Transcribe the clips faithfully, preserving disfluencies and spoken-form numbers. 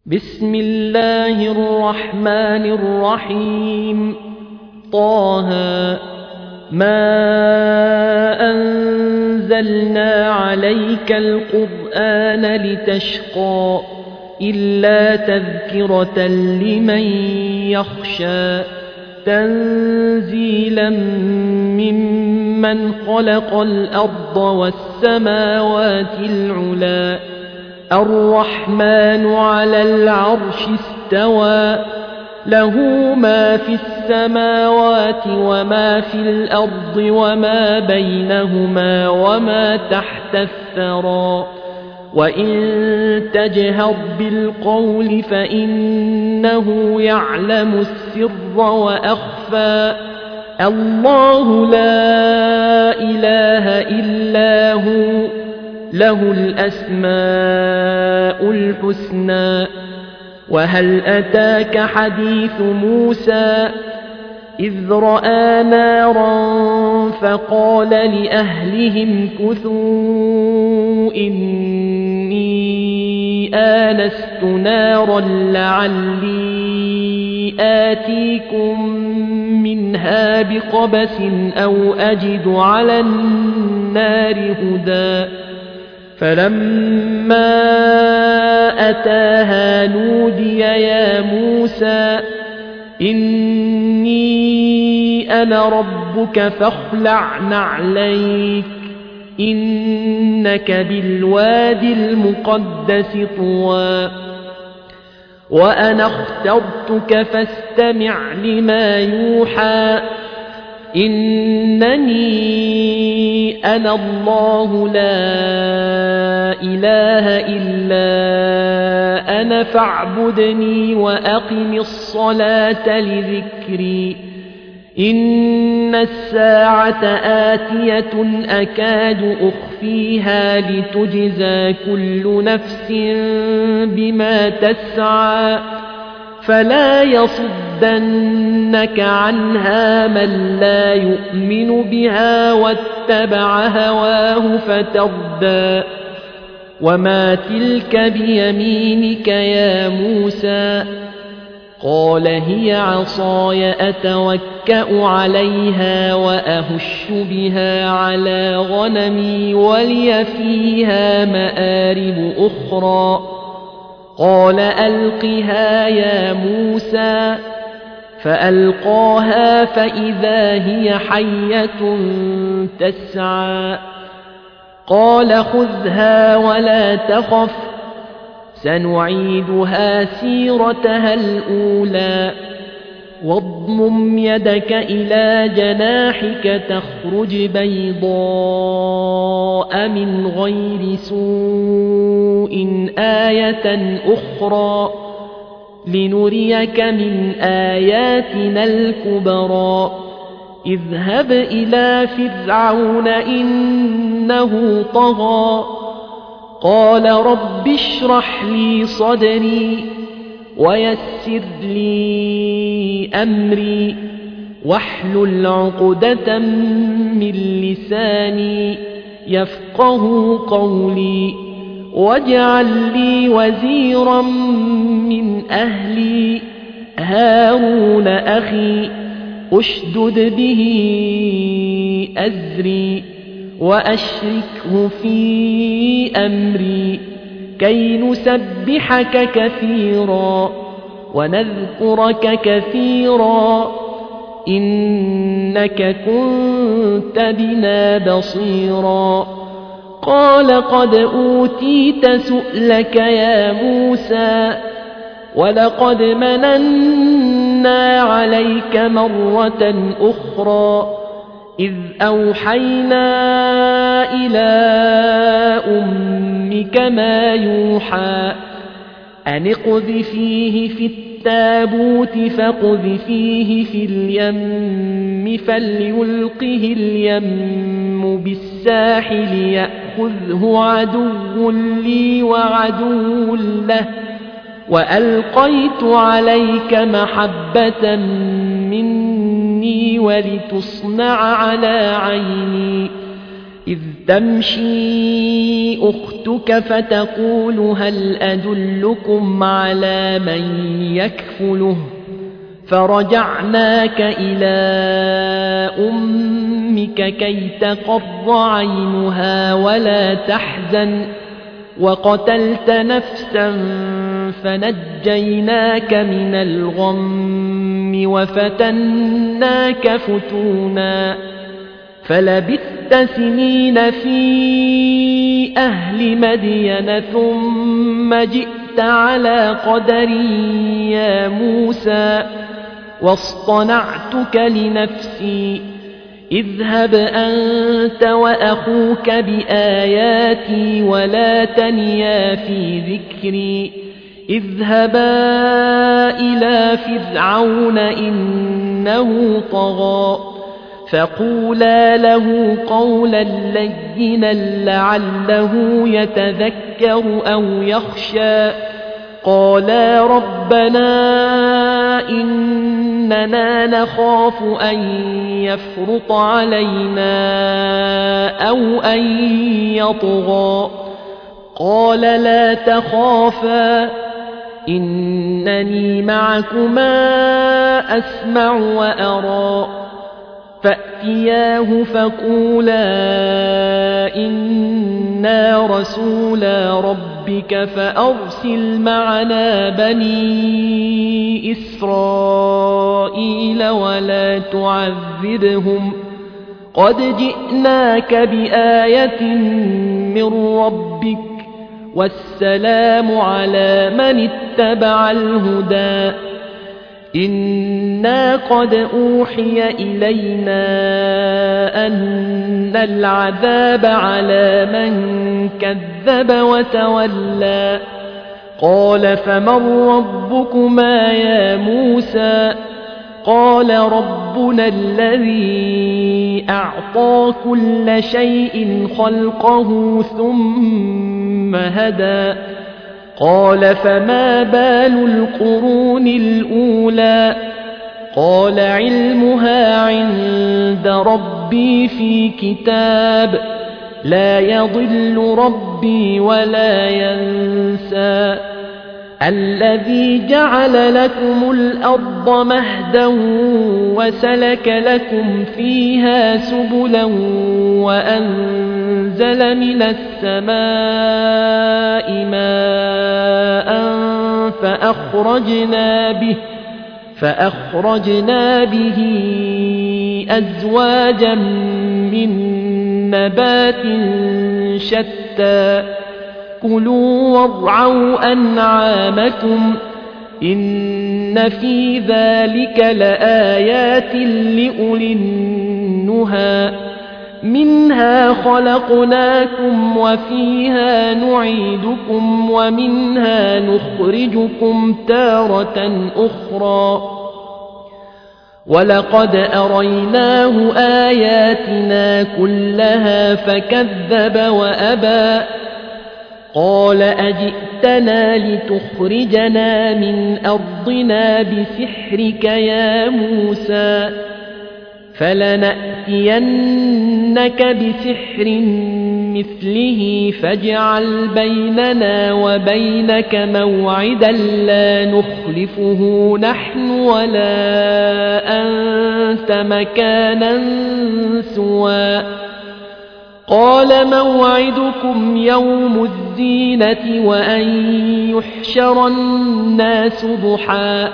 بسم الله الرحمن الرحيم. طه ما أنزلنا عليك القرآن لتشقى إلا تذكرة لمن يخشى تنزيلا ممن خلق الأرض والسماوات العلى الرحمن على العرش استوى له ما في السماوات وما في الأرض وما بينهما وما تحت الثرى وإن تجهر بالقول فإنه يعلم السر وأخفى الله لا إله إلا هو له الأسماء الحسنى. وهل أتاك حديث موسى إذ رأى نارا فقال لأهلهم كثوا إني آنست نارا لعلي آتيكم منها بقبس أو أجد على النار هدى فلما أتاها نودي يا موسى إني أنا ربك فاخلع نعليك إنك بالوادي المقدس طوى وأنا اخترتك فاستمع لما يوحى إنني أنا الله لا إله إلا أنا فاعبدني وأقم الصلاة لذكري إن الساعة آتية أكاد أخفيها لتجزى كل نفس بما تسعى فلا يصدنك عنها من لا يؤمن بها واتبع هواه فتردى وما تلك بيمينك يا موسى قال هي عصاي أتوكأ عليها وأهش بها على غنمي ولي فيها مآرب أخرى قال ألقها يا موسى فألقاها فإذا هي حية تسعى قال خذها ولا تخف سنعيدها سيرتها الأولى واضمم يدك إلى جناحك تخرج بيضاء من غير سوء آية أخرى لنريك من آياتنا الكبرى اذهب إلى فرعون إنه طغى قال رب اشرح لي صدري ويسر لي أمري واحلل عقدة من لساني يفقه قولي واجعل لي وزيرا من أهلي هارون أخي أشدد به أزري وأشركه في أمري كي نسبحك كثيرا ونذكرك كثيرا إنك كنت بنا بصيرا قال قد أوتيت سؤلك يا موسى ولقد مننا عليك مرة أخرى إذ أوحينا إلى أمك ما يوحى أن اقذفيه في التابوت فاقذفيه في اليم فليلقه اليم بالساحل يأخذه عدو لي وعدو له وألقيت عليك محبة مني ولتصنع على عيني إذ تمشي أختك فتقول هل أدلكم على من يكفله فرجعناك إلى أمك كي تقر عينها ولا تحزن وقتلت نفسا فنجيناك من الغم وفتناك فتونا فلبثت سنين في أهل مدين ثم جئت على قدر يا موسى واصطنعتك لنفسي اذهب أنت وأخوك بآياتي ولا تنيا في ذكري اذهبا إلى فرعون إنه طغى فقولا له قولا لينا لعله يتذكر أو يخشى قالا ربنا إننا نخاف أن يفرط علينا أو أن يطغى قال لا تخافا إنني معكما أسمع وأرى فأتياه فقولا إنا رسولا ربك فأرسل معنا بني إسرائيل ولا تعذبهم قد جئناك بآية من ربك والسلام على من اتبع الهدى إنا قد أوحي إلينا أن العذاب على من كذب وتولى قال فمن ربكما يا موسى قال ربنا الذي أعطى كل شيء خلقه ثم هدى قال فما بال القرون الأولى قال علمها عند ربي في كتاب لا يضل ربي ولا ينسى الذي جعل لكم الأرض مهدا وسلك لكم فيها سبلا وأنزل من السماء ماء فأخرجنا به فأخرجنا به أزواجا من نبات شتى كلوا وارعوا أنعامكم إن في ذلك لآيات لأولي النهى منها خلقناكم وفيها نعيدكم ومنها نخرجكم تارة أخرى ولقد أريناه آياتنا كلها فكذب وأبى قال أجئتنا لتخرجنا من أرضنا بسحرك يا موسى فلنأتينك بسحر مثله فاجعل بيننا وبينك موعدا لا نخلفه نحن ولا أنت مكانا سوى قال موعدكم يوم الزينة وأن يحشر الناس ضحى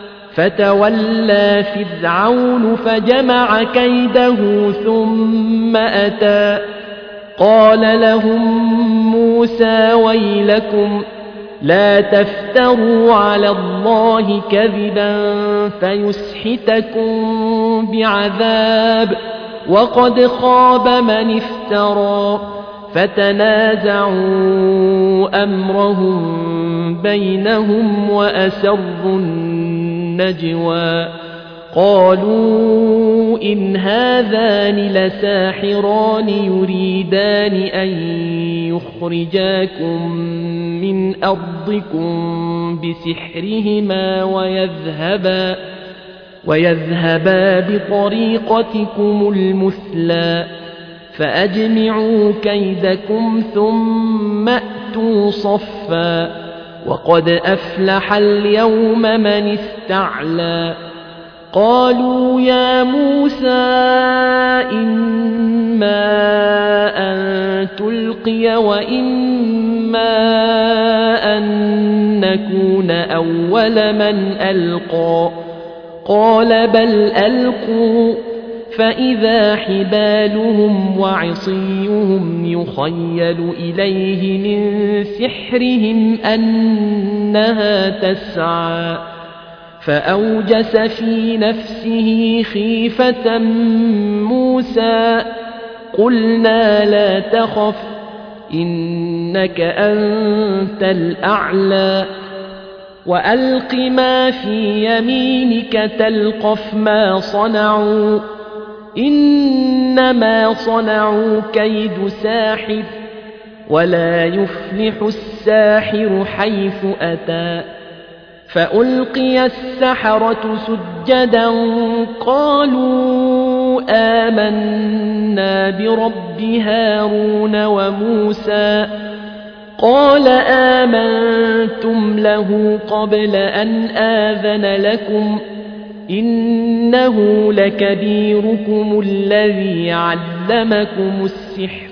فتولى فرعون فجمع كيده ثم أتى قال لهم موسى ويلكم لا تفتروا على الله كذبا فيسحتكم بعذاب وقد خاب من افترى فتنازعوا أمرهم بينهم وأسروا النجوى قالوا إن هذان لساحران يريدان أن يخرجاكم من أرضكم بسحرهما ويذهبا ويذهبا بطريقتكم المثلى فأجمعوا كيدكم ثم أتوا صفا وقد أفلح اليوم من استعلى قالوا يا موسى إما أن تلقي وإما أن نكون أول من ألقى قال بل ألقوا فإذا حبالهم وعصيهم يخيل إليه من سحرهم أنها تسعى فأوجس في نفسه خيفة موسى قلنا لا تخف إنك أنت الأعلى وألق ما في يمينك تلقف ما صنعوا إنما صنعوا كيد ساحر ولا يفلح الساحر حيث أتى فألقي السحرة سجدا قالوا آمنا برب هارون وموسى قال آمنتم له قبل أن آذن لكم إنه لكبيركم الذي علمكم السحر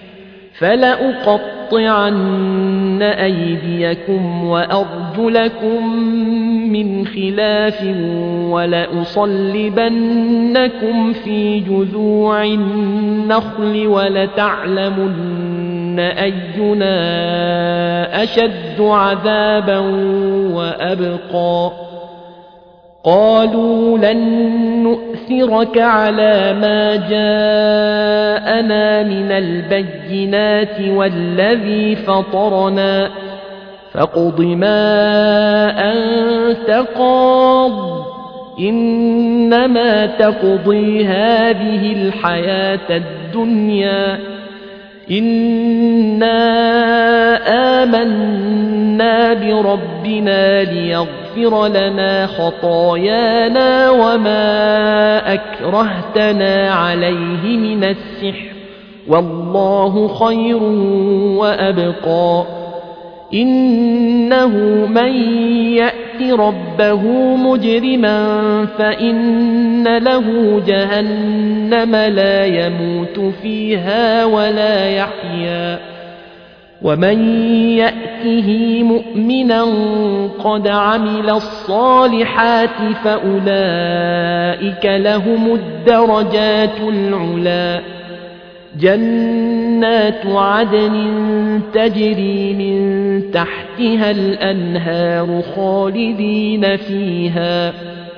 فلأقطعن أيديكم وأرجلكم من خلاف ولأصلبنكم في جذوع النخل ولتعلمن أينا أشد عذابا وأبقى قالوا لن نؤثرك على ما جاءنا من البينات والذي فطرنا فاقض ما أنت قاض إنما تقضي هذه الحياة الدنيا إنا آمنا بربنا ليغفر لنا خطايانا وما أكرهتنا عليه من السحر والله خير وأبقى إنه من يأت ربه مجرما فإن له جهنم لا يموت فيها ولا يحيا ومن يأته مؤمنا قد عمل الصالحات فأولئك لهم الدرجات العلا جنات عدن تجري من تحتها الأنهار خالدين فيها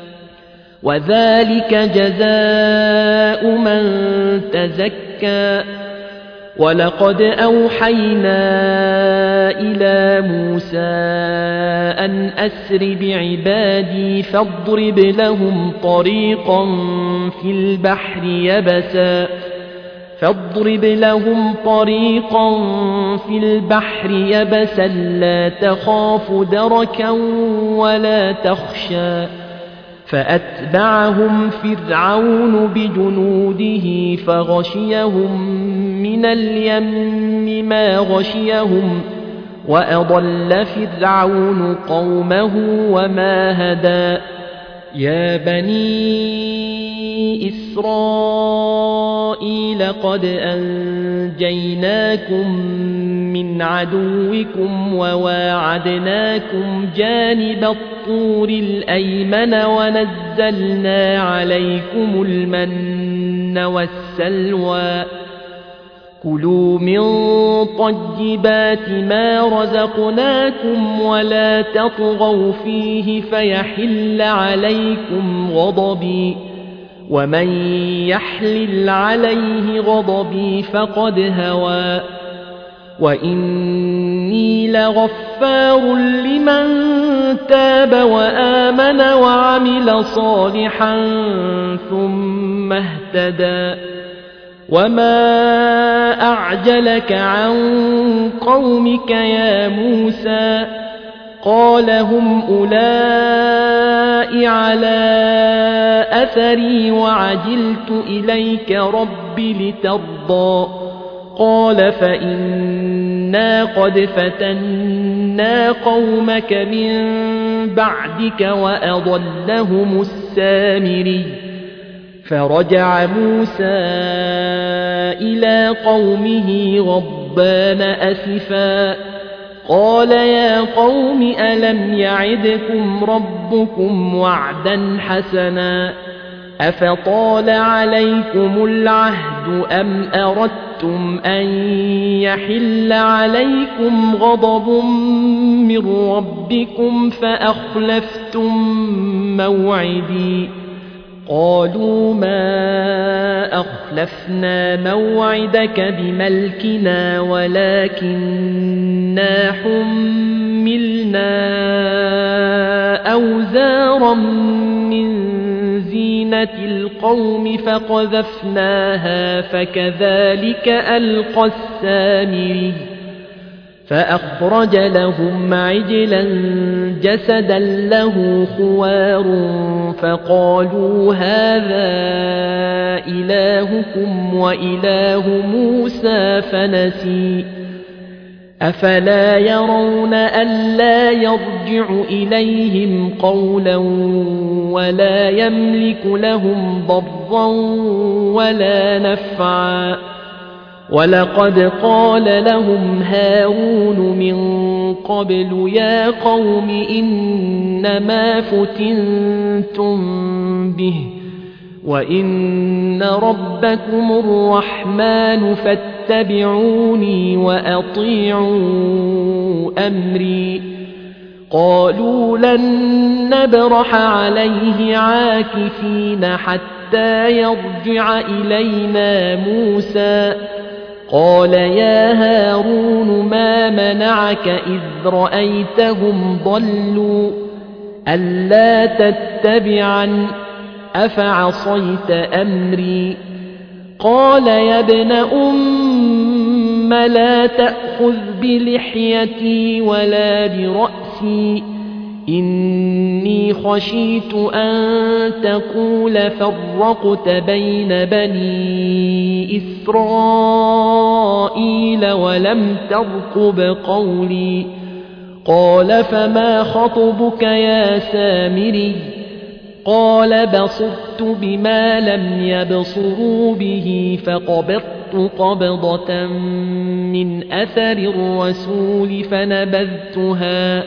وذلك جزاء من تزكى ولقد أوحينا إلى موسى أن أسر بعبادي فاضرب لهم طريقا في البحر يبسا فاضرب لهم طريقا في البحر يبسا لا تخاف دركا ولا تخشى فأتبعهم فرعون بجنوده فغشيهم من اليم ما غشيهم وأضل فرعون قومه وما هدى يا بني إسرائيل قد أنجيناكم من عدوكم وواعدناكم جانب الطور الأيمن ونزلنا عليكم المن والسلوى كلوا من طيبات ما رزقناكم ولا تطغوا فيه فيحل عليكم غضبي ومن يحلل عليه غضبي فقد هوى وإني لغفار لمن تاب وآمن وعمل صالحا ثم اهتدى وما أعجلك عن قومك يا موسى قال هم أولئك على أثري وعجلت إليك رب لترضى قال فإنا قد فتنا قومك من بعدك وأضلهم السامري فرجع موسى إلى قومه غضبان أسفا قال يا قوم ألم يعدكم ربكم وعدا حسنا أفطال عليكم العهد أم أردتم أن يحل عليكم غضب من ربكم فأخلفتم موعدي قالوا ما أخلفنا موعدك بملكنا ولكننا حملنا أوزارا من زينة القوم فقذفناها فكذلك ألقى السامري فأخرج لهم عجلا جسدا له خوار فقالوا هذا إلهكم وإله موسى فنسي أفلا يرون ألا يرجع إليهم قولا ولا يملك لهم ضرا ولا نفعا ولقد قال لهم هارون من قبل يا قوم إنما فتنتم به وإن ربكم الرحمن فاتبعوني وأطيعوا أمري قالوا لن نبرح عليه عاكفين حتى يرجع إلينا موسى قال يا هارون ما منعك إذ رأيتهم ضلوا ألا تتبعن أفعصيت أمري قال يا ابن أم لا تأخذ بلحيتي ولا برأسي إني خشيت أن تقول فرقت بين بني إسرائيل ولم ترقب قولي قال فما خطبك يا سامري قال بصرت بما لم يبصروا به فقبضت قبضة من أثر الرسول فنبذتها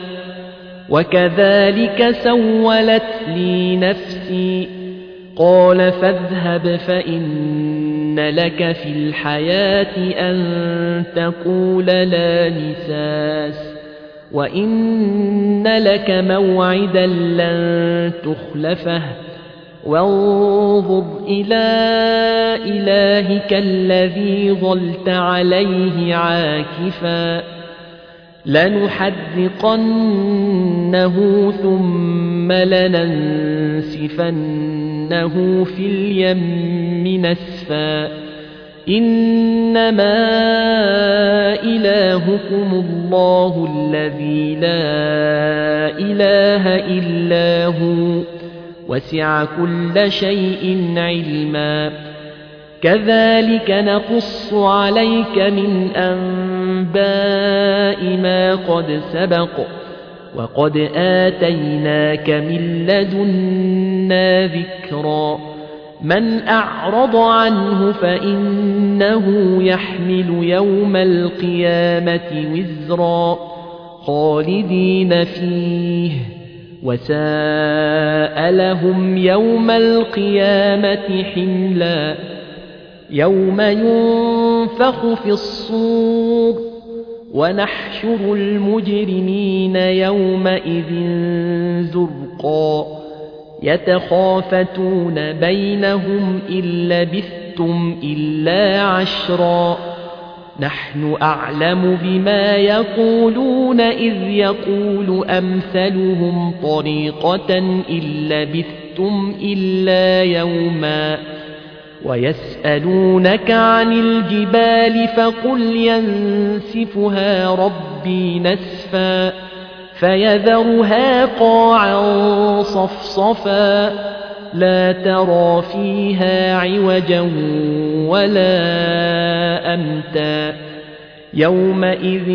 وكذلك سولت لي نفسي قال فاذهب فإن لك في الحياة أن تقول لا مساس وإن لك موعدا لن تخلفه وانظر إلى إلهك الذي ظلت عليه عاكفا لنحرقنه ثم لننسفنه في اليم نسفا إنما إلهكم الله الذي لا إله إلا هو وسع كل شيء علما كذلك نقص عليك من أنباء ما قد سبق وقد آتيناك من لدنا ذكرا من أعرض عنه فإنه يحمل يوم القيامة وزرا خالدين فيه وساء لهم يوم القيامة حملا يوم ينفخ في الصور ونحشر المجرمين يومئذ زرقا يتخافتون بينهم إن لبثتم إلا عشرا نحن أعلم بما يقولون إذ يقول أمثلهم طريقة إن لبثتم إلا يوما ويسألونك عن الجبال فقل ينسفها ربي نسفا فيذرها قاعا صفصفا لا ترى فيها عوجا ولا أمتا يومئذ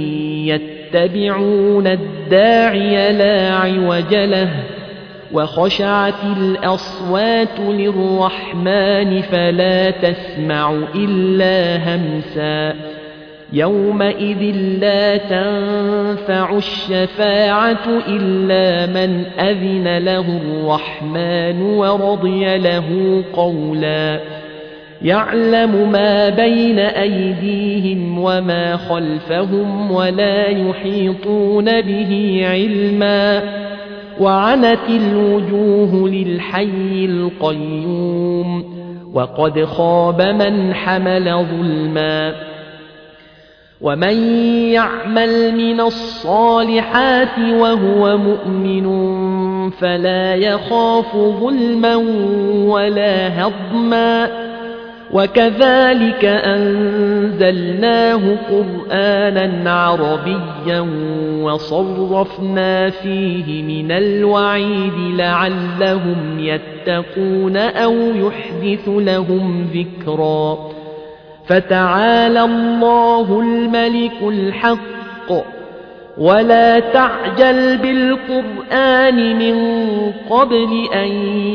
يتبعون الداعي لا عوج له وخشعت الأصوات للرحمن فلا تسمع إلا همسا يومئذ لا تنفع الشفاعة إلا من أذن له الرحمن ورضي له قولا يعلم ما بين أيديهم وما خلفهم ولا يحيطون به علما وعنت الوجوه للحي القيوم وقد خاب من حمل ظلما ومن يعمل من الصالحات وهو مؤمن فلا يخاف ظلما ولا هضما وكذلك أنزلناه قرآنا عربيا وصرفنا فيه من الوعيد لعلهم يتقون أو يحدث لهم ذكرا فتعالى الله الملك الحق ولا تعجل بالقرآن من قبل أن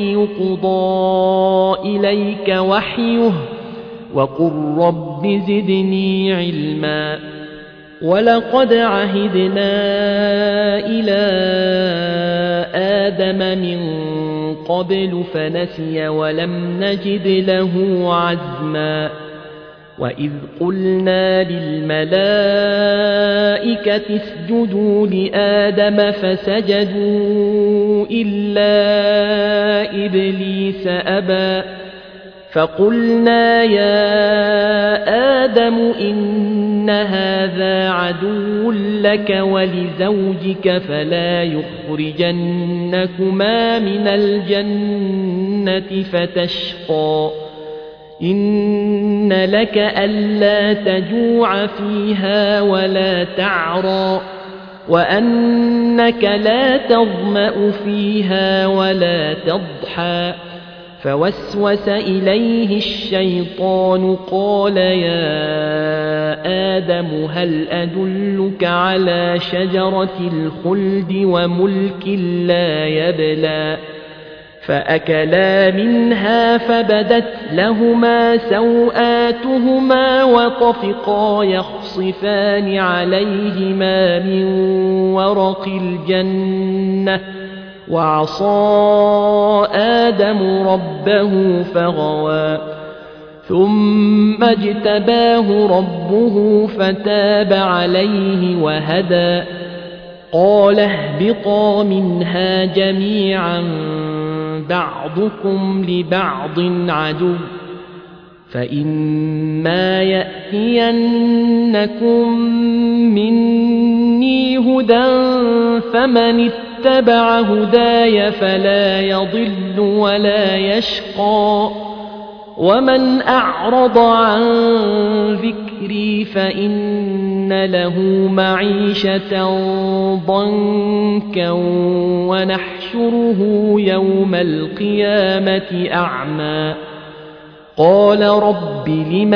يقضى إليك وحيه وقل رب زدني علما ولقد عهدنا إلى آدم من قبل فنسي ولم نجد له عزما وإذ قلنا للملائكة اسجدوا لآدم فسجدوا إلا إبليس أبى فقلنا يا آدم إن هذا عدو لك ولزوجك فلا يخرجنكما من الجنة فتشقى إن لك ألا تجوع فيها ولا تعرى وأنك لا تظمأ فيها ولا تضحى فوسوس إليه الشيطان قال يا آدم هل أدلك على شجرة الخلد وملك لا يبلى فأكلا منها فبدت لهما سوآتهما وطفقا يخصفان عليهما من ورق الجنة وعصى آدم ربه فغوى ثم اجتباه ربه فتاب عليه وهدى قال اهبطا منها جميعا بعضكم لبعض عدو فإما يأتينكم مني هدى فمن اتبع هداي فلا يضل ولا يشقى ومن أعرض عن ذكري فإن له معيشة ضنكا ونحشره يوم القيامة أعمى قال رب لم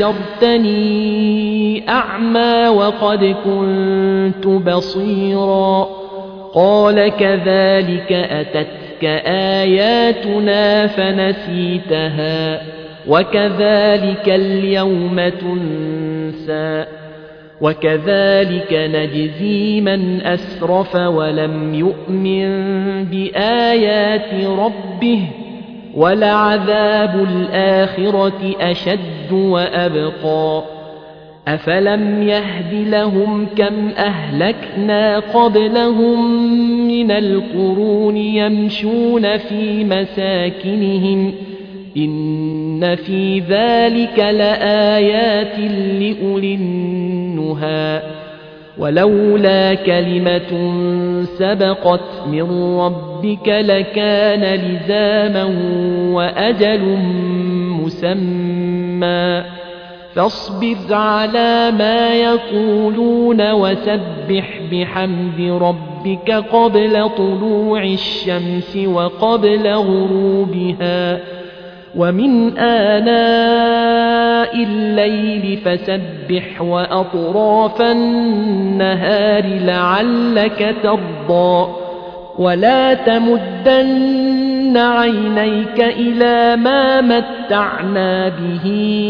حشرتني أعمى وقد كنت بصيرا قال كذلك أتتك آياتنا فنسيتها وكذلك اليوم تنسى وكذلك نجزي من أسرف ولم يؤمن بآيات ربه ولعذاب الآخرة أشد وأبقى أفلم يهد لهم كم أهلكنا قبلهم من القرون يمشون في مساكنهم إن في ذلك لآيات لأولي النهى ولولا كلمة سبقت من ربك لكان لزاما وأجل مسمى فاصبر على ما يقولون وسبح بحمد ربك قبل طلوع الشمس وقبل غروبها ومن آناء الليل فسبح وأطراف النهار لعلك ترضى ولا تمدن عينيك إلى ما متعنا به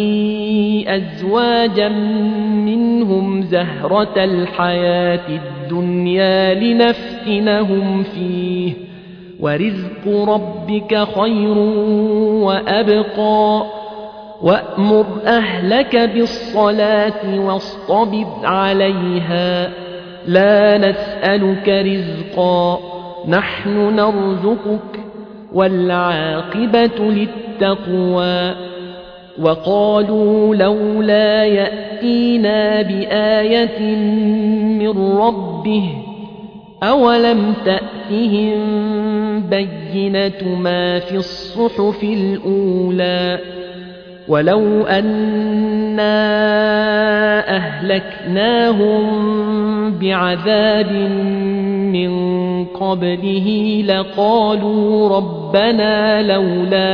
أزواجا منهم زهرة الحياة الدنيا لنفتنهم فيه ورزق ربك خير وأبقى وأمر أهلك بالصلاة واصطبر عليها لا نسألك رزقا نحن نرزقك والعاقبة للتقوى وقالوا لولا يأتينا بآية من ربه أولم تأتهم بينة ما في الصحف الأولى ولو أنا أهلكناهم بعذاب من قبله لقالوا ربنا لولا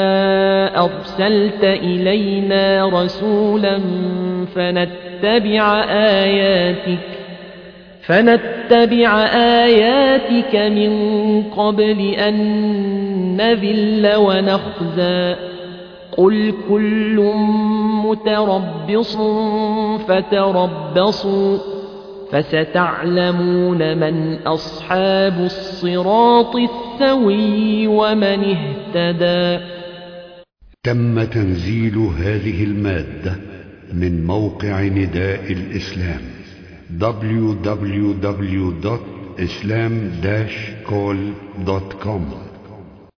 أرسلت إلينا رسولا فنتبع آياتك فنتبع آياتك من قبل أن نذل ونخزى قل كل متربص فتربصوا فستعلمون من أصحاب الصراط السوي ومن اهتدى. تم تنزيل هذه المادة من موقع نداء الإسلام دبليو دبليو دبليو دوت إسلام داش كول دوت كوم.